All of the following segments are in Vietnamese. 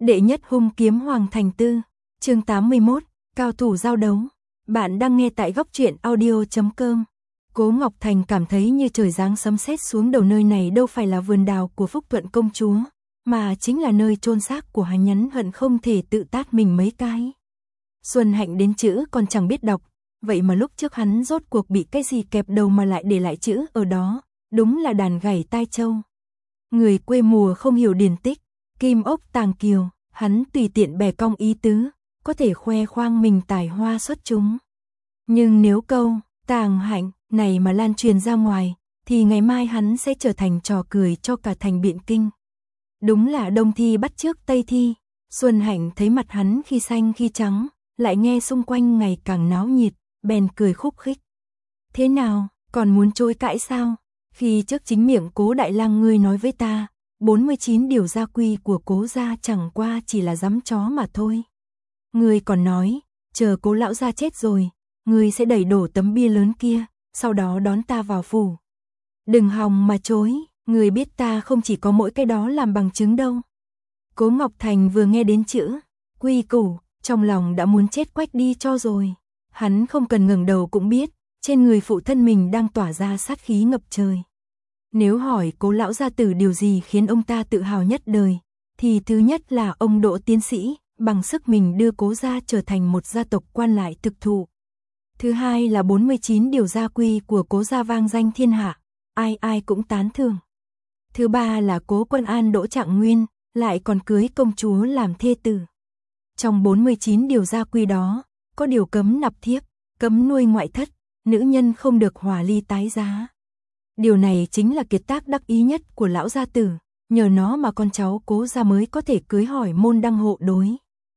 Đệ nhất hung kiếm Hoàng Thành Tư, chương 81, cao thủ giao đấu. Bạn đang nghe tại góc truyện audio.com. Cố Ngọc Thành cảm thấy như trời giáng sấm sét xuống đầu, nơi này đâu phải là vườn đào của Phúc Thuận công chúa, mà chính là nơi chôn xác của hắn, nhắn hận không thể tự tát mình mấy cái. Xuân Hạnh đến chữ còn chẳng biết đọc, vậy mà lúc trước hắn rốt cuộc bị cái gì kẹp đầu mà lại để lại chữ ở đó, đúng là đàn gảy tai trâu. Người quê mùa không hiểu điển tích, kim ốc tàng kiều, hắn tùy tiện bè cong ý tứ, có thể khoe khoang mình tài hoa xuất chúng. Nhưng nếu câu tàng hạnh này mà lan truyền ra ngoài, thì ngày mai hắn sẽ trở thành trò cười cho cả thành Biện Kinh. Đúng là đông thi bắt chước tây thi. Xuân Hạnh thấy mặt hắn khi xanh khi trắng, lại nghe xung quanh ngày càng náo nhiệt, bèn cười khúc khích. Thế nào, còn muốn chối cãi sao? Khi trước chính miệng Cố đại lang ngươi nói với ta, 49 điều gia quy của Cố gia chẳng qua chỉ là giấm chó mà thôi. Ngươi còn nói, chờ Cố lão gia chết rồi, ngươi sẽ đẩy đổ tấm bia lớn kia, sau đó đón ta vào phủ. Đừng hòng mà chối, ngươi biết ta không chỉ có mỗi cái đó làm bằng chứng đâu. Cố Ngọc Thành vừa nghe đến chữ quy củ, trong lòng đã muốn chết quách đi cho rồi. Hắn không cần ngẩng đầu cũng biết, trên người phụ thân mình đang tỏa ra sát khí ngập trời. Nếu hỏi Cố lão gia tử điều gì khiến ông ta tự hào nhất đời, thì thứ nhất là ông Đỗ tiến sĩ, bằng sức mình đưa Cố gia trở thành một gia tộc quan lại thực thụ. Thứ hai là 49 điều gia quy của Cố gia vang danh thiên hạ, ai ai cũng tán thưởng. Thứ ba là Cố Quân An Đỗ Trạng Nguyên, lại còn cưới công chúa làm thê tử. Trong 49 điều gia quy đó, có điều cấm nạp thiếp, cấm nuôi ngoại thất, nữ nhân không được hòa ly tái giá. Điều này chính là kiệt tác đắc ý nhất của lão gia tử, nhờ nó mà con cháu Cố gia mới có thể cưới hỏi môn đăng hộ đối.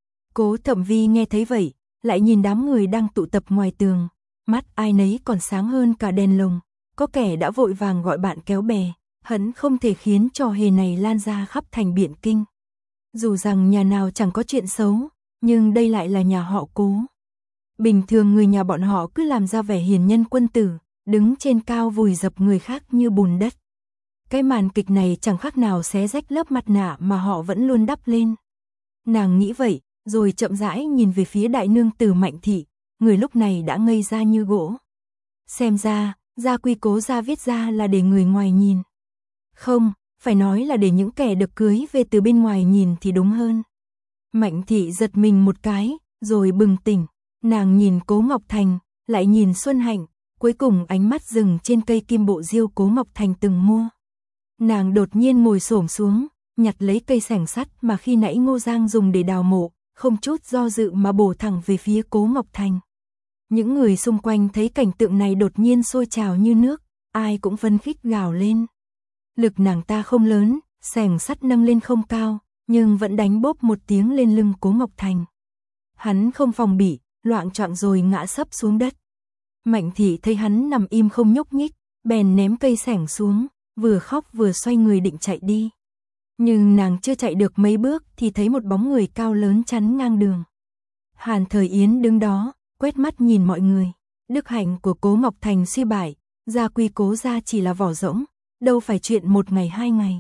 Cố Thẩm Vi nghe thấy vậy, lại nhìn đám người đang tụ tập ngoài tường, mắt ai nấy còn sáng hơn cả đèn lồng, có kẻ đã vội vàng gọi bạn kéo bè, hận không thể khiến trò hề này lan ra khắp thành Biện Kinh. Dù rằng nhà nào chẳng có chuyện xấu, nhưng đây lại là nhà họ Cố. Bình thường người nhà bọn họ cứ làm ra vẻ hiền nhân quân tử, đứng trên cao vùi dập người khác như bùn đất. Cái màn kịch này chẳng khác nào xé rách lớp mặt nạ mà họ vẫn luôn đắp lên. Nàng nghĩ vậy, rồi chậm rãi nhìn về phía đại nương tử Mạnh Thị, người lúc này đã ngây ra như gỗ. Xem ra, gia quy Cố gia viết ra là để người ngoài nhìn. Không, phải nói là để những kẻ được cưới về từ bên ngoài nhìn thì đúng hơn. Mạnh Thị giật mình một cái, rồi bừng tỉnh. Nàng nhìn Cố Ngọc Thành, lại nhìn Xuân Hạnh, cuối cùng ánh mắt dừng trên cây kim bộ diêu Cố Ngọc Thành từng mua. Nàng đột nhiên ngồi xổm xuống, nhặt lấy cây xẻng sắt mà khi nãy Ngô Giang dùng để đào mộ, không chút do dự mà bổ thẳng về phía Cố Ngọc Thành. Những người xung quanh thấy cảnh tượng này đột nhiên sôi trào như nước, ai cũng phấn khích gào lên. Lực nàng ta không lớn, xẻng sắt nâng lên không cao, nhưng vẫn đánh bốp một tiếng lên lưng Cố Ngọc Thành. Hắn không phòng bị, loạng choạng rồi ngã sấp xuống đất. Mạnh Thị thấy hắn nằm im không nhúc nhích, bèn ném cây xẻng xuống, vừa khóc vừa xoay người định chạy đi. Nhưng nàng chưa chạy được mấy bước thì thấy một bóng người cao lớn chắn ngang đường. Hàn Thời Yến đứng đó, quét mắt nhìn mọi người. Đức hạnh của Cố Ngọc Thành suy bại, gia quy Cố gia chỉ là vỏ rỗng, đâu phải chuyện một ngày hai ngày.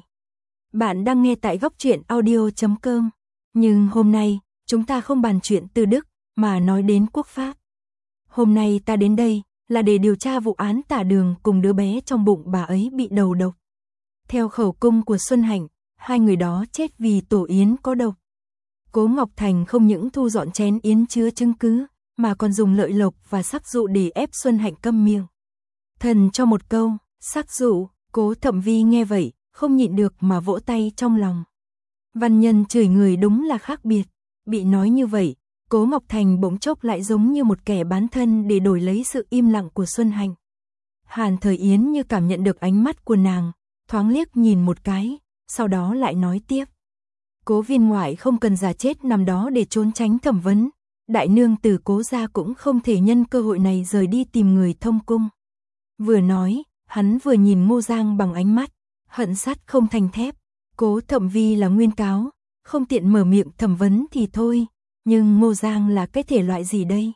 Bạn đang nghe tại góc truyện audio.com. Nhưng hôm nay, chúng ta không bàn chuyện Từ Đức, mà nói đến quốc pháp. Hôm nay ta đến đây là để điều tra vụ án Tả Đường cùng đứa bé trong bụng bà ấy bị đầu độc. Theo khẩu cung của Xuân Hạnh, hai người đó chết vì tổ yến có độc. Cố Ngọc Thành không những thu dọn chén yến chứa chứng cứ, mà còn dùng lợi lộc và sắc dụ để ép Xuân Hạnh câm miệng. Thần cho một câu, sắc dụ. Cố Thẩm Vi nghe vậy, không nhịn được mà vỗ tay trong lòng. Văn nhân chửi người đúng là khác biệt. Bị nói như vậy, Cố Ngọc Thành bỗng chốc lại giống như một kẻ bán thân để đổi lấy sự im lặng của Xuân Hạnh. Hàn Thời Yến như cảm nhận được ánh mắt của nàng, thoáng liếc nhìn một cái, sau đó lại nói tiếp. Cố viên ngoại không cần giả chết nằm đó để trốn tránh thẩm vấn. Đại nương tử Cố gia cũng không thể nhân cơ hội này rời đi tìm người thông cung. Vừa nói, hắn vừa nhìn Ngô Giang bằng ánh mắt hận sắt không thành thép. Cố Thẩm Vi là nguyên cáo, không tiện mở miệng thẩm vấn thì thôi, nhưng Ngô Giang là cái thể loại gì đây?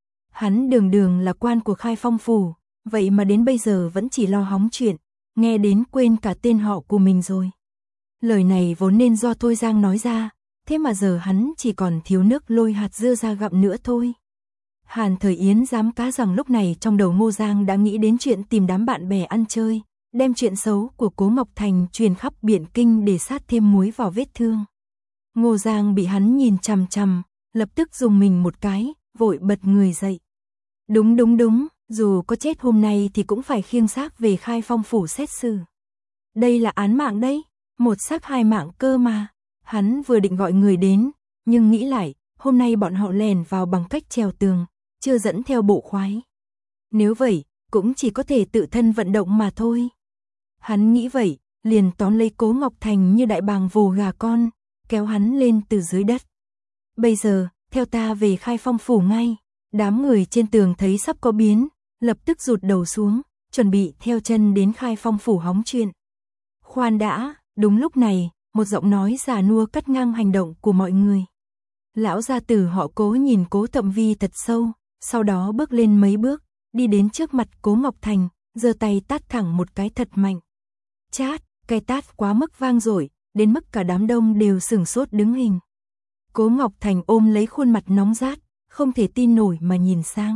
Hắn đường đường là quan của Khai Phong phủ, vậy mà đến bây giờ vẫn chỉ lo hóng chuyện, nghe đến quên cả tên họ của mình rồi. Lời này vốn nên do Thôi Giang nói ra, thế mà giờ hắn chỉ còn thiếu nước lôi hạt dưa ra gặm nữa thôi. Hàn Thời Yến dám cá rằng lúc này trong đầu Ngô Giang đã nghĩ đến chuyện tìm đám bạn bè ăn chơi, đem chuyện xấu của Cố Ngọc Thành truyền khắp Biện Kinh để sát thêm muối vào vết thương. Ngô Giang bị hắn nhìn chằm chằm, lập tức dùng mình một cái, vội bật người dậy. Đúng, dù có chết hôm nay thì cũng phải khiêng xác về Khai Phong phủ xét xử. Đây là án mạng đấy, một xác hai mạng cơ mà. Hắn vừa định gọi người đến, nhưng nghĩ lại, hôm nay bọn họ lèn vào bằng cách trèo tường, chưa dẫn theo bộ khoái. Nếu vậy, cũng chỉ có thể tự thân vận động mà thôi. Hắn nghĩ vậy, liền tóm lấy Cố Ngọc Thành như đại bàng vồ gà con, kéo hắn lên từ dưới đất. Bây giờ, theo ta về Khai Phong phủ ngay. Đám người trên tường thấy sắp có biến, lập tức rụt đầu xuống, chuẩn bị theo chân đến Khai Phong phủ hóng chuyện. Khoan đã, đúng lúc này, một giọng nói già nua cắt ngang hành động của mọi người. Lão gia tử họ Cố nhìn Cố Thậm Vi thật sâu, sau đó bước lên mấy bước, đi đến trước mặt Cố Ngọc Thành, giơ tay tát thẳng một cái thật mạnh. Chát, cái tát quá mức vang dội, đến mức cả đám đông đều sửng sốt đứng hình. Cố Ngọc Thành ôm lấy khuôn mặt nóng rát, không thể tin nổi mà nhìn sang.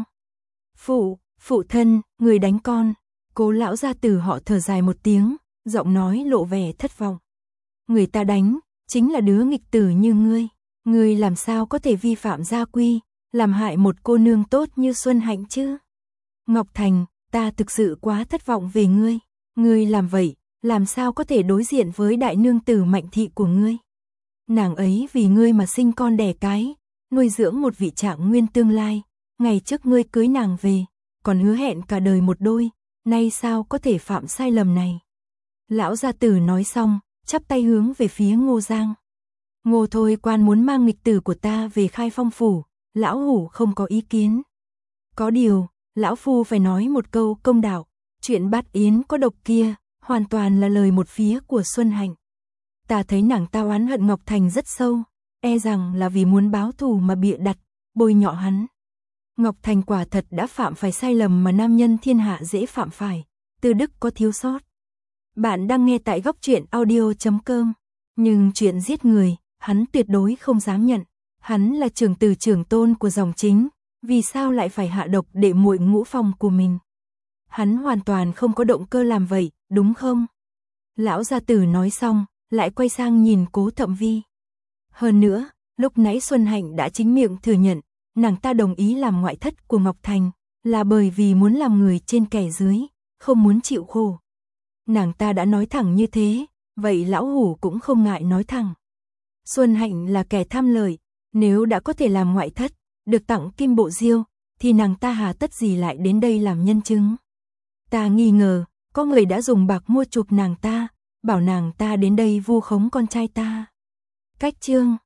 Phụ thân, người đánh con. Cố lão gia tử họ thở dài một tiếng, giọng nói lộ vẻ thất vọng. Người ta đánh, chính là đứa nghịch tử như ngươi. Ngươi làm sao có thể vi phạm gia quy, làm hại một cô nương tốt như Xuân Hạnh chứ? Ngọc Thành, ta thực sự quá thất vọng về ngươi. Ngươi làm vậy, làm sao có thể đối diện với đại nương tử Mạnh Thị của ngươi? Nàng ấy vì ngươi mà sinh con đẻ cái, nuôi dưỡng một vị trạng nguyên tương lai, ngày trước ngươi cưới nàng về, còn hứa hẹn cả đời một đôi, nay sao có thể phạm sai lầm này? Lão gia tử nói xong, chắp tay hướng về phía Ngô Giang. Ngô Thôi Quan muốn mang nghịch tử của ta về Khai Phong phủ, lão hủ không có ý kiến. Có điều, lão phu phải nói một câu công đạo, chuyện Bát Yến có độc kia, hoàn toàn là lời một phía của Xuân Hạnh. Ta thấy nàng ta oán hận Ngọc Thành rất sâu, e rằng là vì muốn báo thù mà bịa đặt, bôi nhọ hắn. Ngọc Thành quả thật đã phạm phải sai lầm mà nam nhân thiên hạ dễ phạm phải, tư đức có thiếu sót. Bạn đang nghe tại Góc Truyện Audio.com, nhưng chuyện giết người, hắn tuyệt đối không dám nhận. Hắn là trưởng tử trưởng tôn của dòng chính, vì sao lại phải hạ độc để muội Ngũ Phong của mình? Hắn hoàn toàn không có động cơ làm vậy, đúng không? Lão gia tử nói xong, lại quay sang nhìn Cố Thậm Vi. Hơn nữa, lúc nãy Xuân Hạnh đã chính miệng thừa nhận, nàng ta đồng ý làm ngoại thất của Ngọc Thành, là bởi vì muốn làm người trên kẻ dưới, không muốn chịu khổ. Nàng ta đã nói thẳng như thế, vậy lão hủ cũng không ngại nói thẳng. Xuân Hạnh là kẻ tham lợi, nếu đã có thể làm ngoại thất, được tặng kim bộ diêu, thì nàng ta hà tất gì lại đến đây làm nhân chứng. Ta nghi ngờ, có người đã dùng bạc mua chuộc nàng ta, bảo nàng ta đến đây vu khống con trai ta. Cách chương